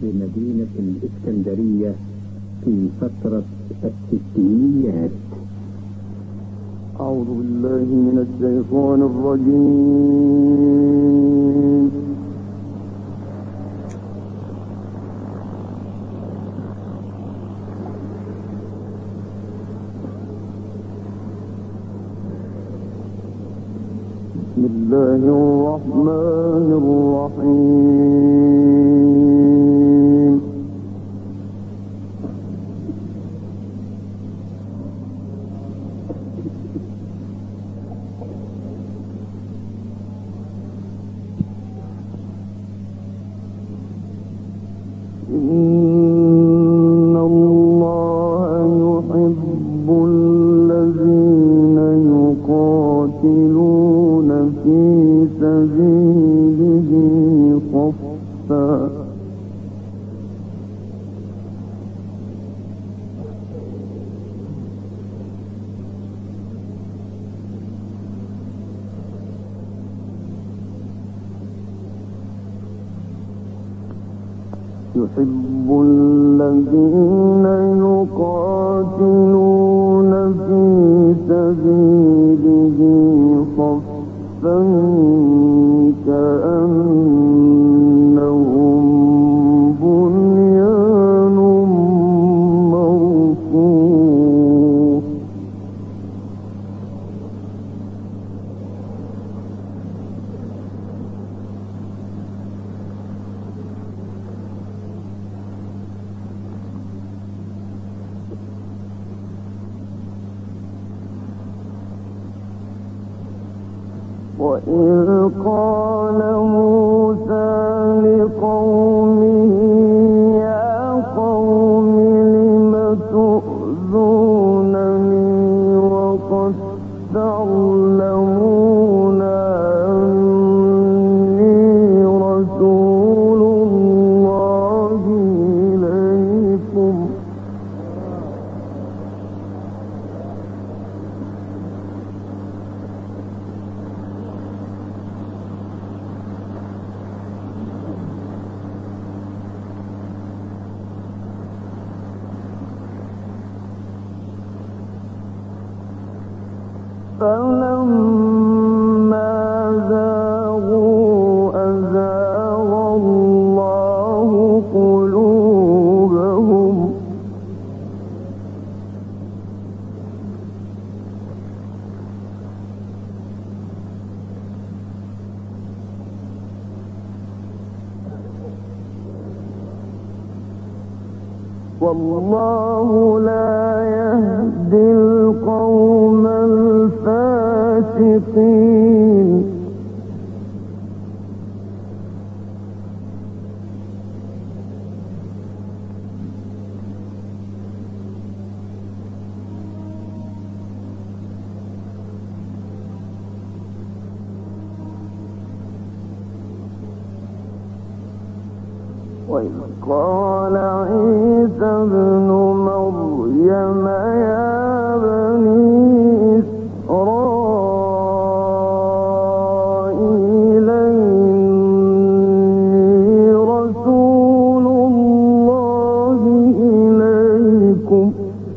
بمدينة الإسكندرية في فترة الستينيات. أعوذ بالله من الشيطان الرجيم. بسم الله الرحمن الرحيم. إن الله يحب الذين يقاتلون في سبيله صفا يحب الذين يقاتلون في سبيله صفا كأنهم بنيان مرصوص. وإذ قال موسى لقومه يا قوم لم تؤذونني وقد تعلمون أني رسول الله إليكم فلما زاغوا أزاغ الله قلوبهم والله لا يهدي القوم الفاسقين. وإذ قال عيسى ابن مريم يا بني إسرائيل إني رسول الله إليكم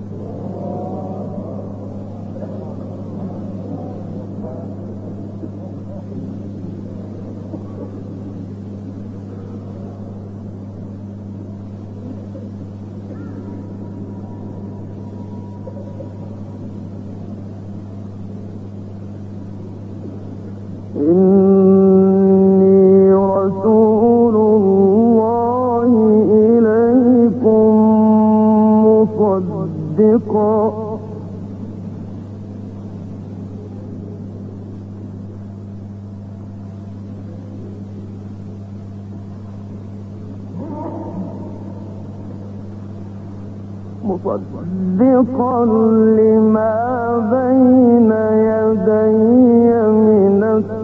مصدقا لما بين يدي من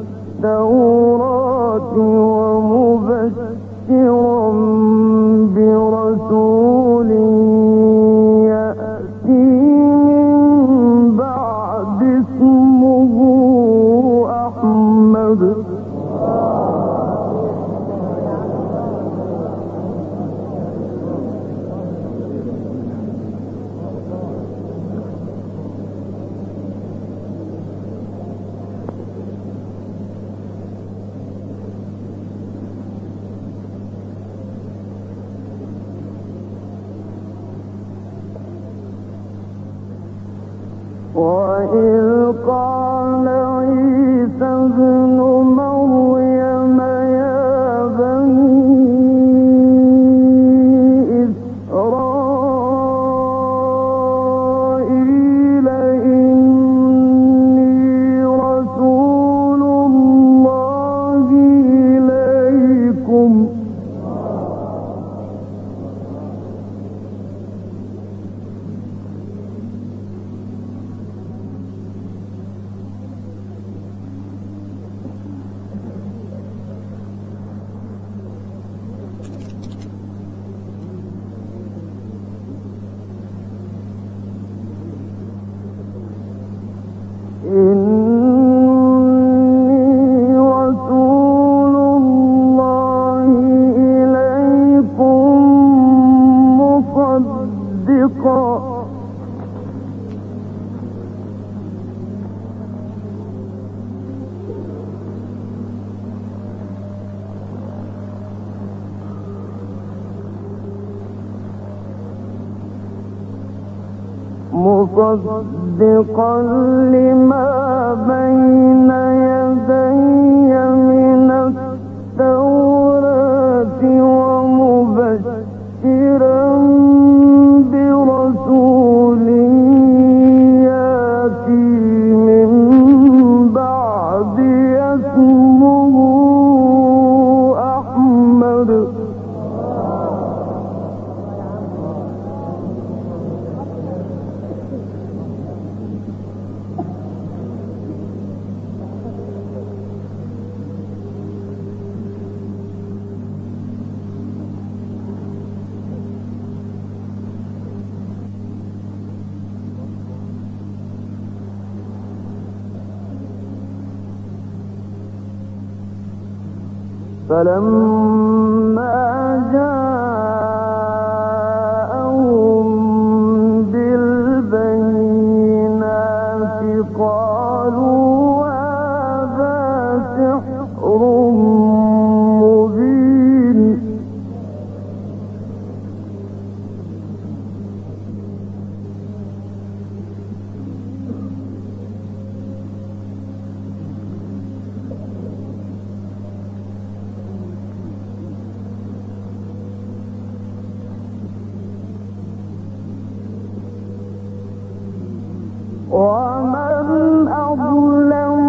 التوراة ومبشرا برسول يأتي من بعد اسمه أحمد وإذ قال عيسى ابن مريم يا بني إسرائيل إني رسول الله إليكم مصدقا لما بين يدي من التوراة ومبشرا برسول يأتي من بعد اسمه أحمد فلما جاءهم بالبينات قالوا هذا سحر مبين ومن أظلم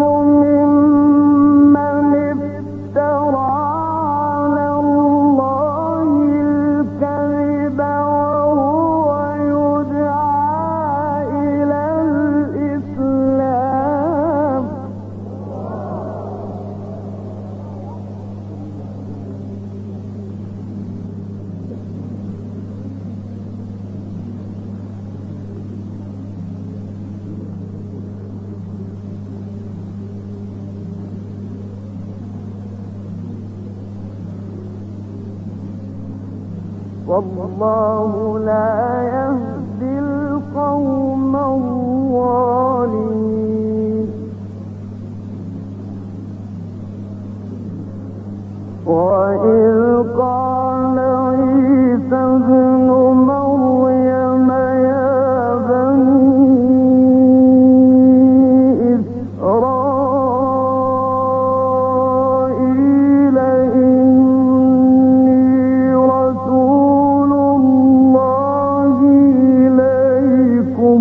ممن افترى على الله الكذب وهو يدعى إلى الإسلام والله لا يهدي القوم الظالمين وإذ قال عيسى ابن مريم يا بني إسرائيل إني رسول الله إليكم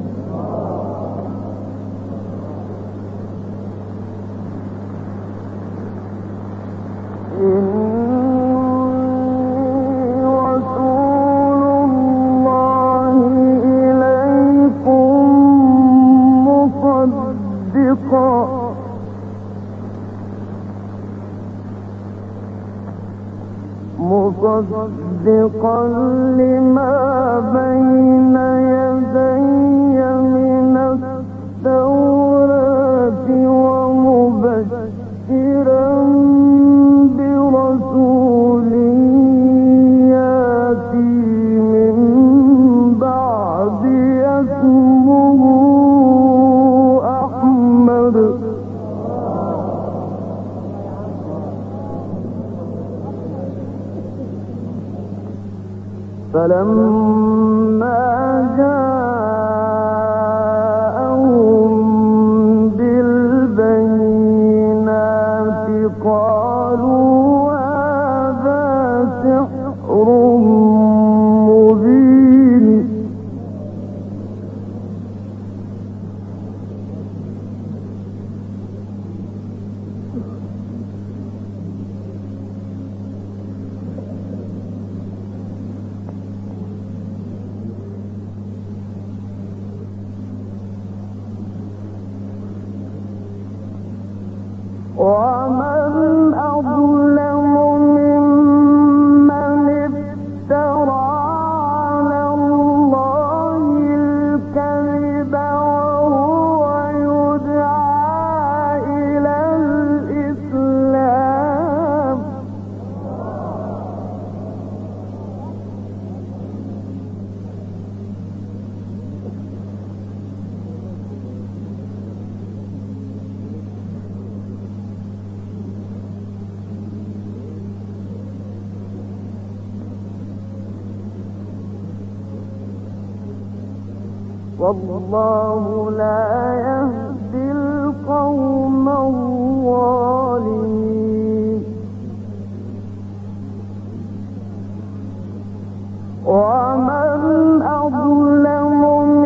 مصدقا لما بين يدي من التوراة ومبشرا برسول يأتي من بعد اسمه أحمد فلما جاءهم مبين ومن أظلم ممن افترى على الله الكذب وهو يدعى إلى الإسلام والله لا يهدي القوم الظالمين ومن أظلم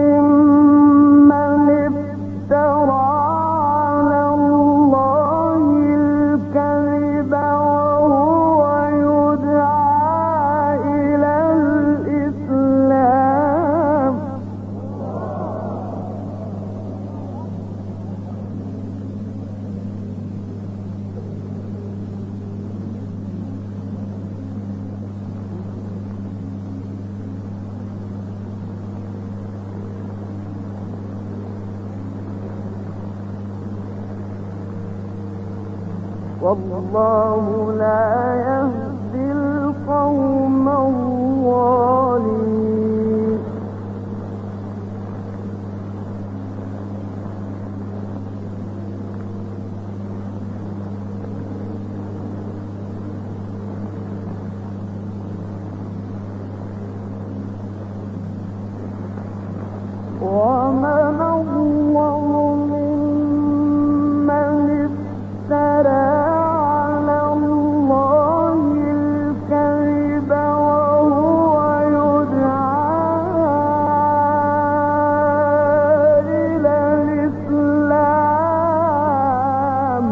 ممن افترى على الله الكذب وهو يدعى إلى الإسلام والله لا يهدي القوم الظالمين ومن أظلم ممن افترى على الله الكذب وهو يدعى إلى الإسلام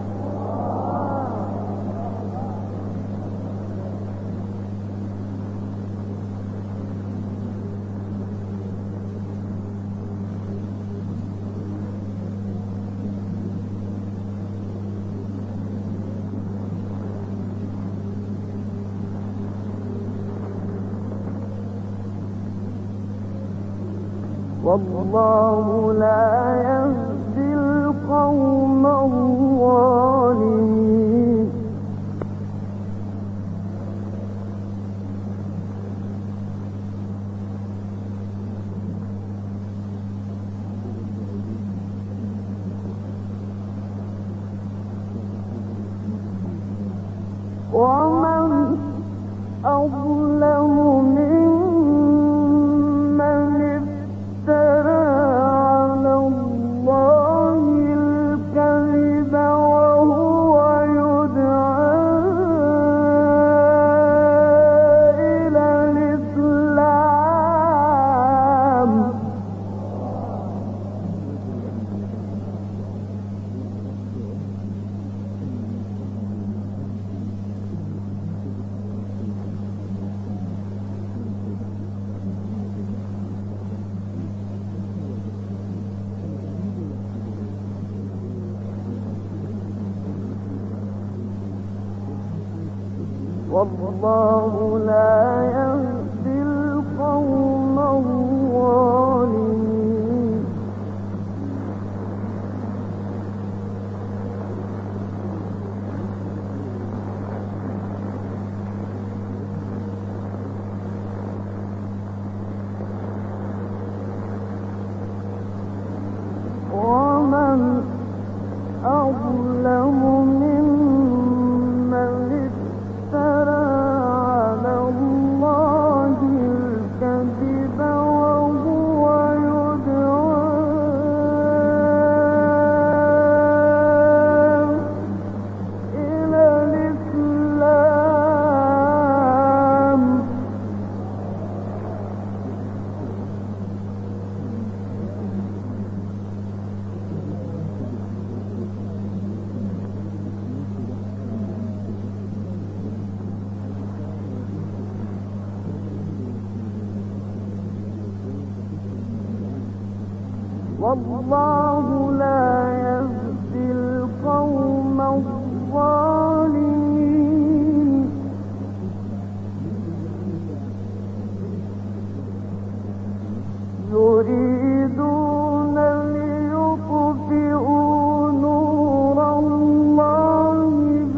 والله لا يهدي القوم الظالمين ومن أظلم ممن افترى على الله الكذب وهو يدعى إلى الإسلام والله لا يهدي القوم الظالمين ومن أظلم ممن افترى على الله والله لا يهدي القوم الظالمين يريدون ليطفئوا نور الله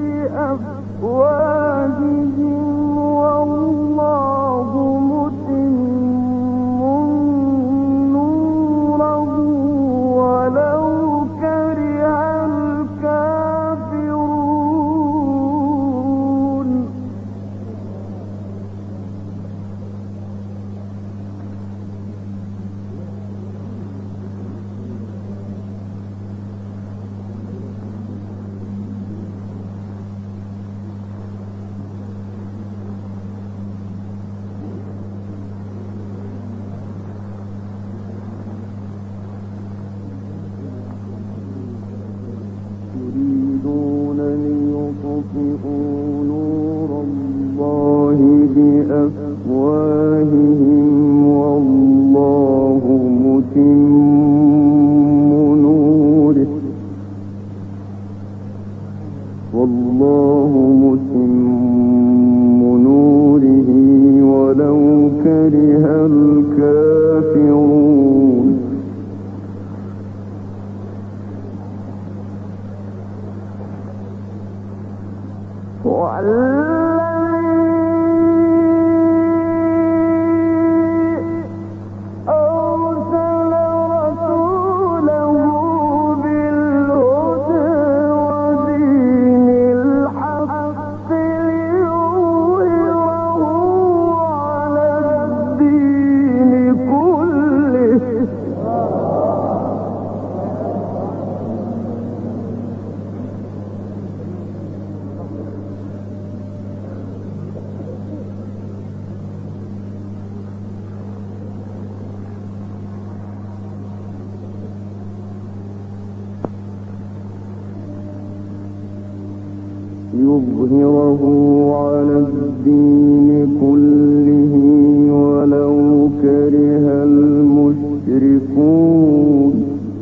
بأفواههم والله متم نوره ولو كره الكافرون يريدون ليطفئوا نور الله بأفواههم والله متم نوره ولو كره الكافرون ليظهره على الدين كله ولو كره المشركون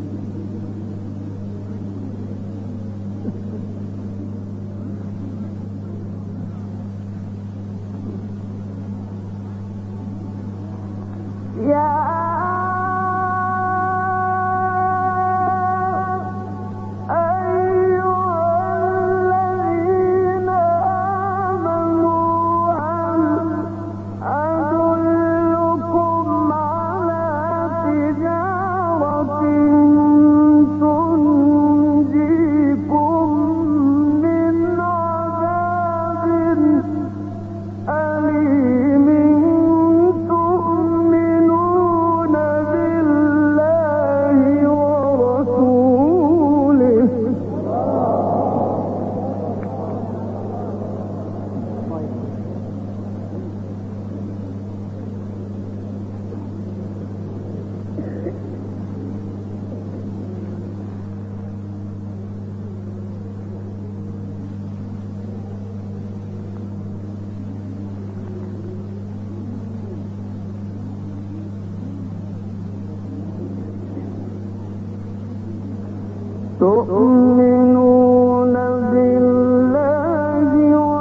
تؤمنون بالله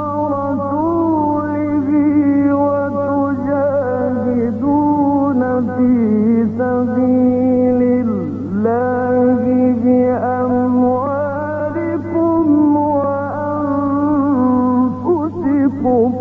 ورسوله وتجاهدون في سبيل الله بأموالكم وأنفسكم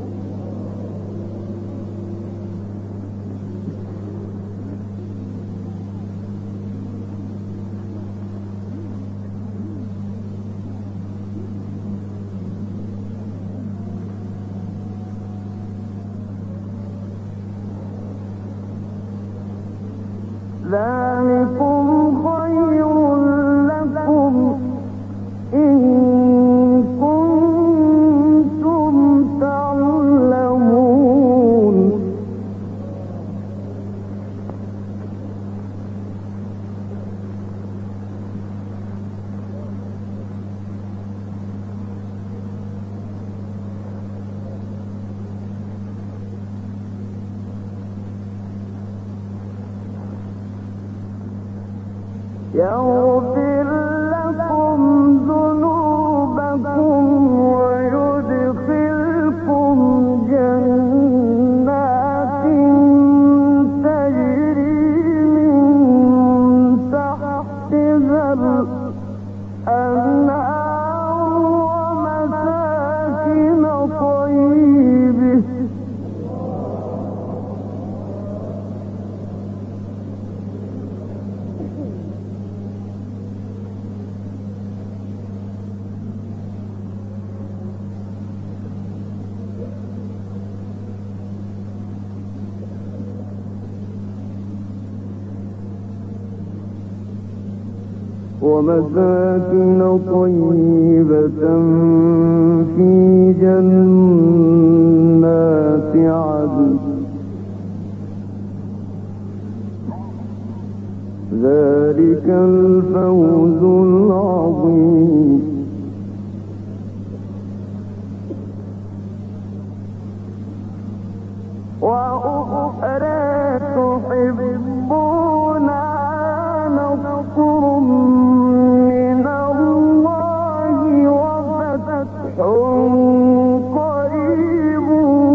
ذلكم خير لكم إن كنتم تعلمون يغفر لكم ذنوبكم ويدخلكم جنات تجري من تحتها الأنهار ومساكن طيبة في جنات عدن ذلك الفوز العظيم وأخرى تحبونها نصر من الله وفتح قريب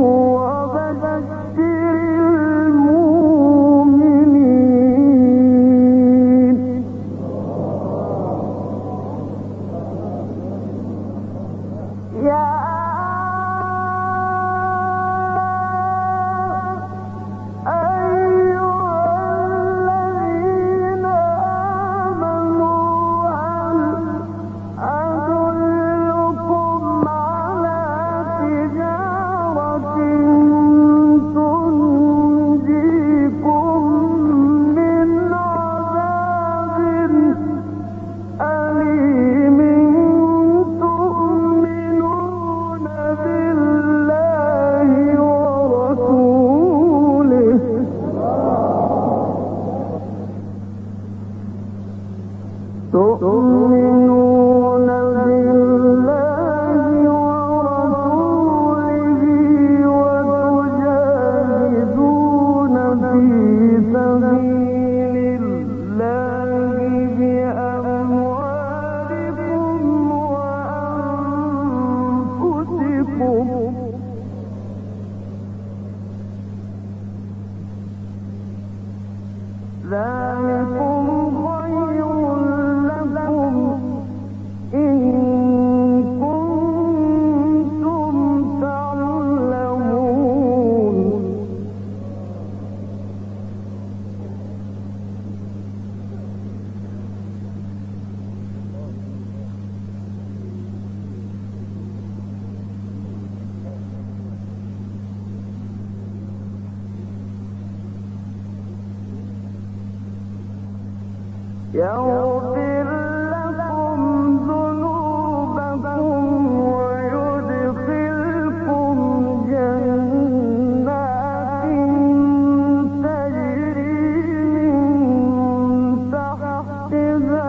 وبشر المؤمنين يا تؤمنون بالله ورسوله وتجاهدون في سبيل الله بأموالكم وأنفسكم ذلكم خير لكم إن كنتم تعلمون يغفر لكم ذنوبكم ويدخلكم جنات تجري من تحتها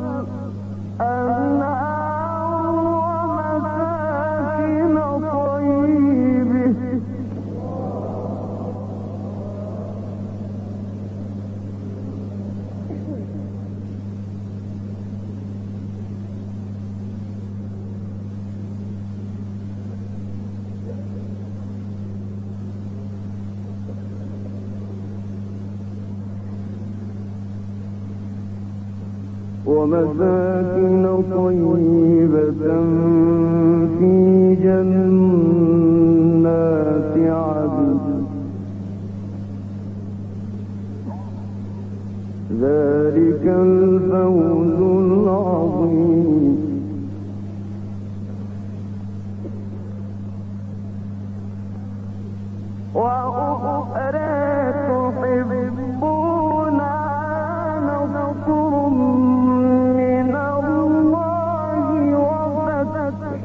الأنهار ومساكن طيبة ومساكن طيبة في جنات عدن ذلك الفوز العظيم وأخرى تحبونها نصر من الله وفتح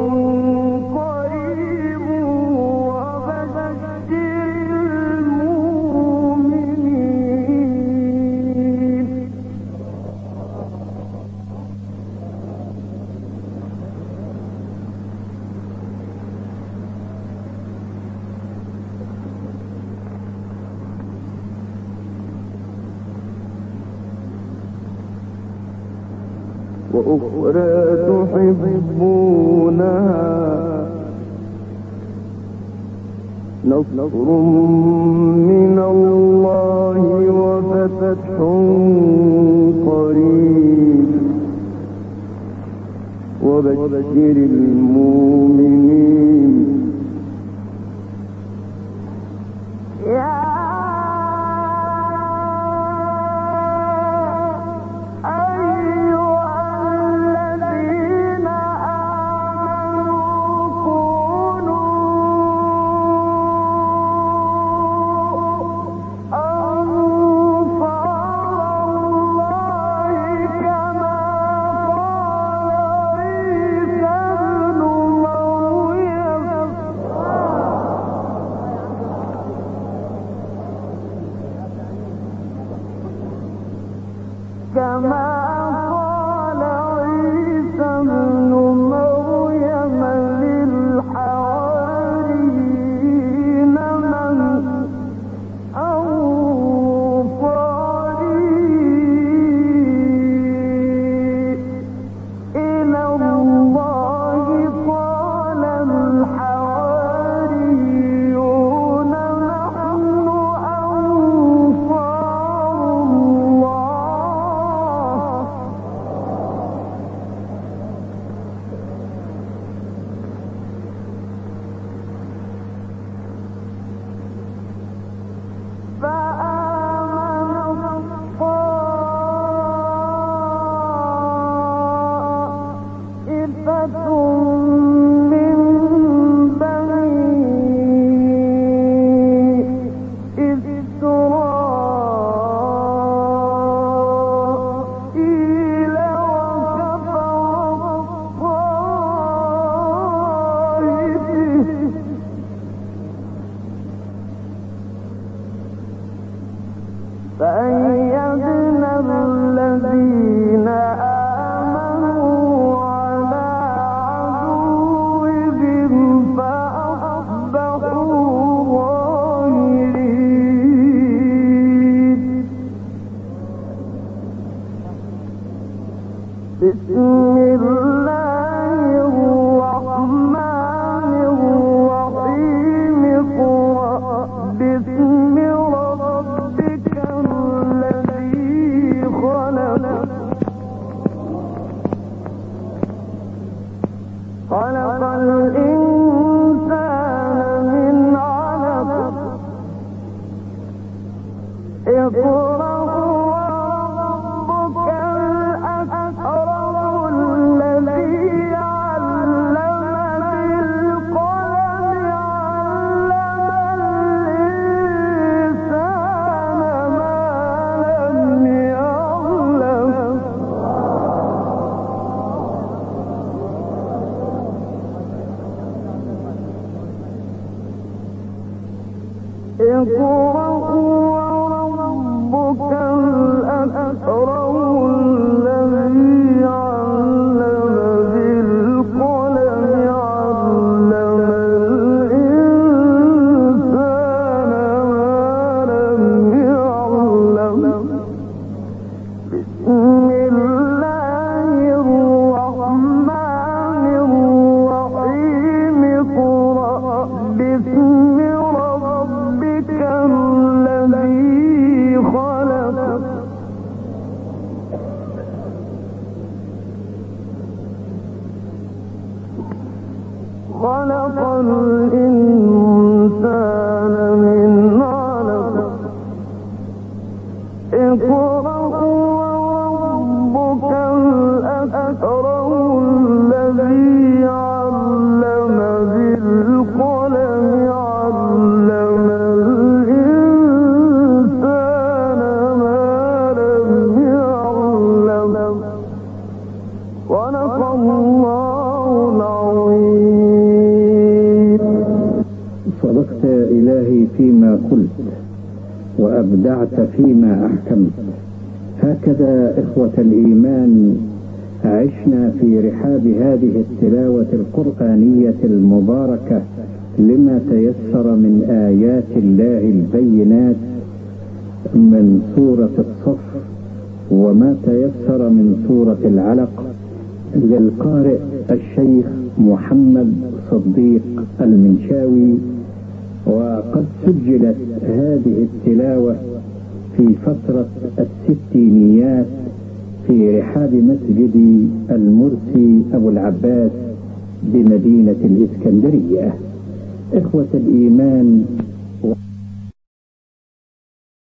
قريب وبشر المؤمنين وأخرى تحبونها نصر من الله وفتح قريب وبشر المؤمنين. كما قال عيسى ابن مريم للحواريين من أنصاري إلى الله قال الحواريون نحن أنصار الله فآمن طائفة من بني إسرائيل وكفر الطائفة فأيدنا الذين آمنوا على عدوهم فأصبحوا ظاهرين. بسم الله الرحمن الرحيم اقرأ باسم ربك الذي خلق خلق الإنسان من علق اقرأ وربك الأكرم الذي علم بالقلم علم الإنسان ما لم يعلم. اقرأ وربك الأكرم الذي علم بالقلم علم الإنسان ما لم يعلم. بسم الله الرحمن الرحيم اقرأ باسم ربك الذي خلق خلق الإنسان من علق اقرأ وربك الأكرم الذي علم بالقلم علم الإنسان ما لم يعلم. صدق الله العظيم. صدقت إلهي فيما قلت وأبدعت فيما أحكمت. هكذا إخوة الإيمان عشنا في رحاب هذه التلاوة القرآنية المباركة لما تيسر من آيات الله البينات من سورة الصف وما تيسر من سورة العلق للقارئ الشيخ محمد صديق المنشاوي. وقد سجلت هذه التلاوة في فترة الستينيات في رحاب مسجد المرسي أبو العباس بمدينة الإسكندرية. إخوة الإيمان